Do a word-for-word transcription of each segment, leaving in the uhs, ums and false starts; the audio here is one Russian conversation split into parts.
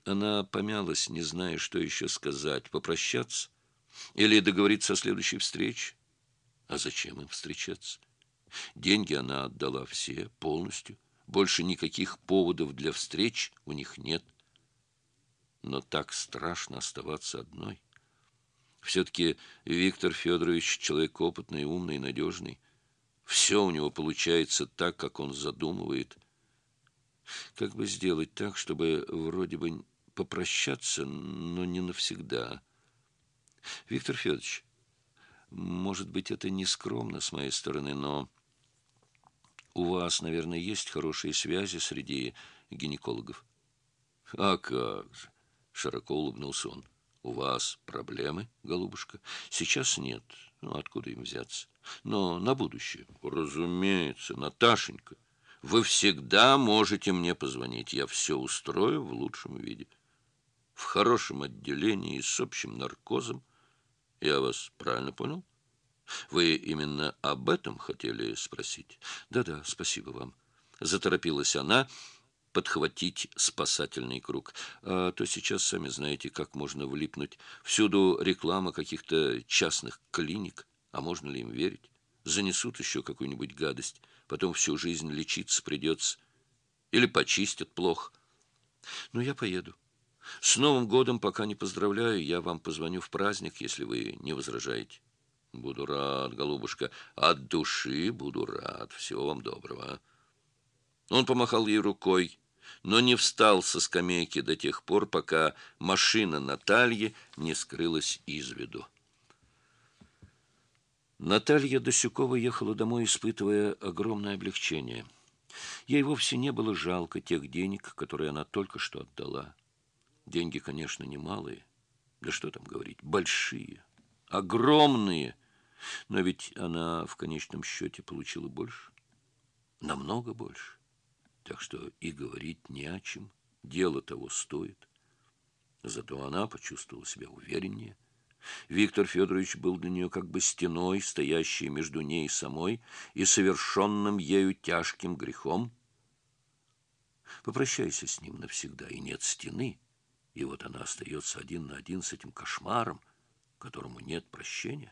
Она помялась, не зная, что еще сказать. Попрощаться или договориться о следующей встрече? А зачем им встречаться? Деньги она отдала все, полностью. Больше никаких поводов для встреч у них нет. Но так страшно оставаться одной. Все-таки Виктор Федорович человек опытный, умный, надежный. Все у него получается так, как он задумывает. Как бы сделать так, чтобы вроде бы попрощаться, но не навсегда? Виктор Федорович, может быть, это не скромно с моей стороны, но у вас, наверное, есть хорошие связи среди гинекологов? А как же, широко улыбнулся он. У вас проблемы, голубушка? Сейчас нет. Ну, откуда им взяться? Но на будущее. Разумеется, Наташенька. Вы всегда можете мне позвонить. Я все устрою в лучшем виде. В хорошем отделении с общим наркозом. Я вас правильно понял? Вы именно об этом хотели спросить? Да-да, спасибо вам. Заторопилась она подхватить спасательный круг. А то сейчас, сами знаете, как можно влипнуть. Всюду реклама каких-то частных клиник. А можно ли им верить? Занесут еще какую-нибудь гадость. Потом всю жизнь лечиться придется. Или почистят плохо. Ну, я поеду. С Новым годом пока не поздравляю. Я вам позвоню в праздник, если вы не возражаете. Буду рад, голубушка. От души буду рад. Всего вам доброго. Он помахал ей рукой, но не встал со скамейки до тех пор, пока машина Натальи не скрылась из виду. Наталья Досюкова ехала домой, испытывая огромное облегчение. Ей вовсе не было жалко тех денег, которые она только что отдала. Деньги, конечно, немалые. Да что там говорить, большие, огромные. Но ведь она в конечном счете получила больше, намного больше. Так что и говорить не о чем. Дело того стоит. Зато она почувствовала себя увереннее. Виктор Федорович был для нее как бы стеной, стоящей между ней самой и совершенным ею тяжким грехом. Попрощайся с ним навсегда, и нет стены. И вот она остается один на один с этим кошмаром, которому нет прощения.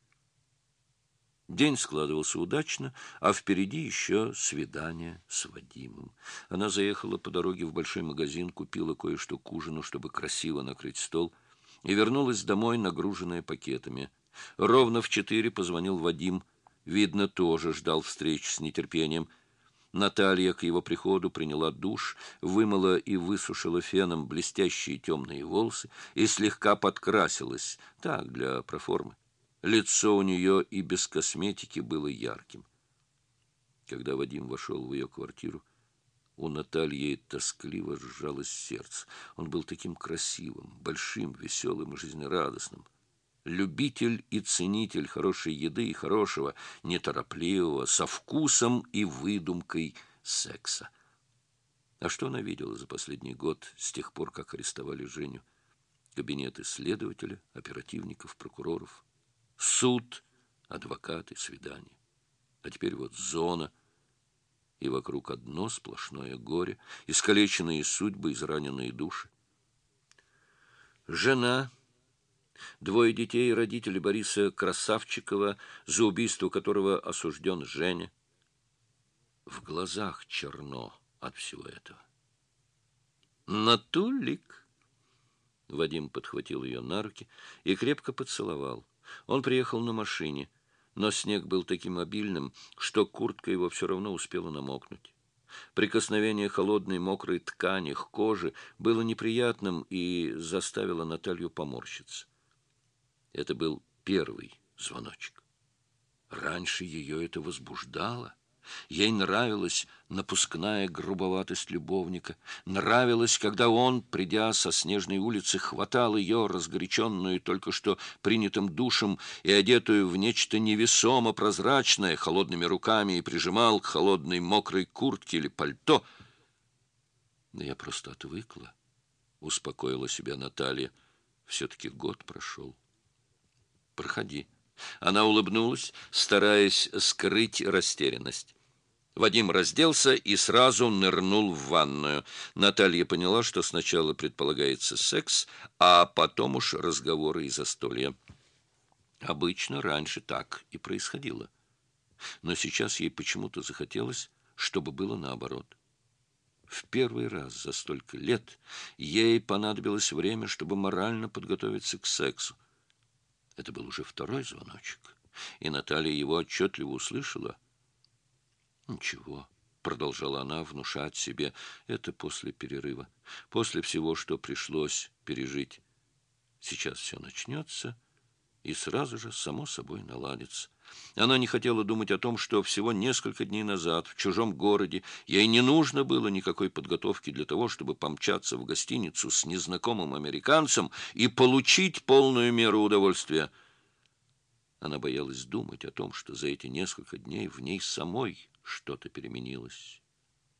День складывался удачно, а впереди еще свидание с Вадимом. Она заехала по дороге в большой магазин, купила кое-что к ужину, чтобы красиво накрыть стол, и вернулась домой, нагруженная пакетами. Ровно в четыре позвонил Вадим. Видно, тоже ждал встречи с нетерпением. Наталья к его приходу приняла душ, вымыла и высушила феном блестящие темные волосы и слегка подкрасилась, так, для проформы. Лицо у нее и без косметики было ярким. Когда Вадим вошел в ее квартиру, у Натальи тоскливо сжалось сердце. Он был таким красивым, большим, веселым и жизнерадостным. Любитель и ценитель хорошей еды и хорошего, неторопливого, со вкусом и выдумкой секса. А что она видела за последний год, с тех пор, как арестовали Женю? Кабинеты следователя, оперативников, прокуроров, суд, адвокаты, свидания. А теперь вот зона, и вокруг одно сплошное горе, искалеченные судьбы, израненные души. Жена, двое детей и родители Бориса Красавчикова, за убийство которого осужден Женя. В глазах черно от всего этого. «Натулик!» Вадим подхватил ее на руки и крепко поцеловал. Он приехал на машине, но снег был таким обильным, что куртка его все равно успела намокнуть. Прикосновение холодной мокрой ткани к коже было неприятным и заставило Наталью поморщиться. Это был первый звоночек. Раньше ее это возбуждало. Ей нравилась напускная грубоватость любовника. Нравилось, когда он, придя со снежной улицы, хватал ее, разгоряченную только что принятым душем и одетую в нечто невесомо прозрачное, холодными руками и прижимал к холодной мокрой куртке или пальто. «Да я просто отвыкла», — успокоила себя Наталья. «Все-таки год прошел. Проходи». Она улыбнулась, стараясь скрыть растерянность. Вадим разделся и сразу нырнул в ванную. Наталья поняла, что сначала предполагается секс, а потом уж разговоры и застолья. Обычно раньше так и происходило. Но сейчас ей почему-то захотелось, чтобы было наоборот. В первый раз за столько лет ей понадобилось время, чтобы морально подготовиться к сексу. Это был уже второй звоночек, и Наталья его отчетливо услышала. «Ничего», — продолжала она внушать себе, — «это после перерыва, после всего, что пришлось пережить. Сейчас все начнется, и сразу же, само собой, наладится». Она не хотела думать о том, что всего несколько дней назад в чужом городе ей не нужно было никакой подготовки для того, чтобы помчаться в гостиницу с незнакомым американцем и получить полную меру удовольствия. Она боялась думать о том, что за эти несколько дней в ней самой что-то переменилось.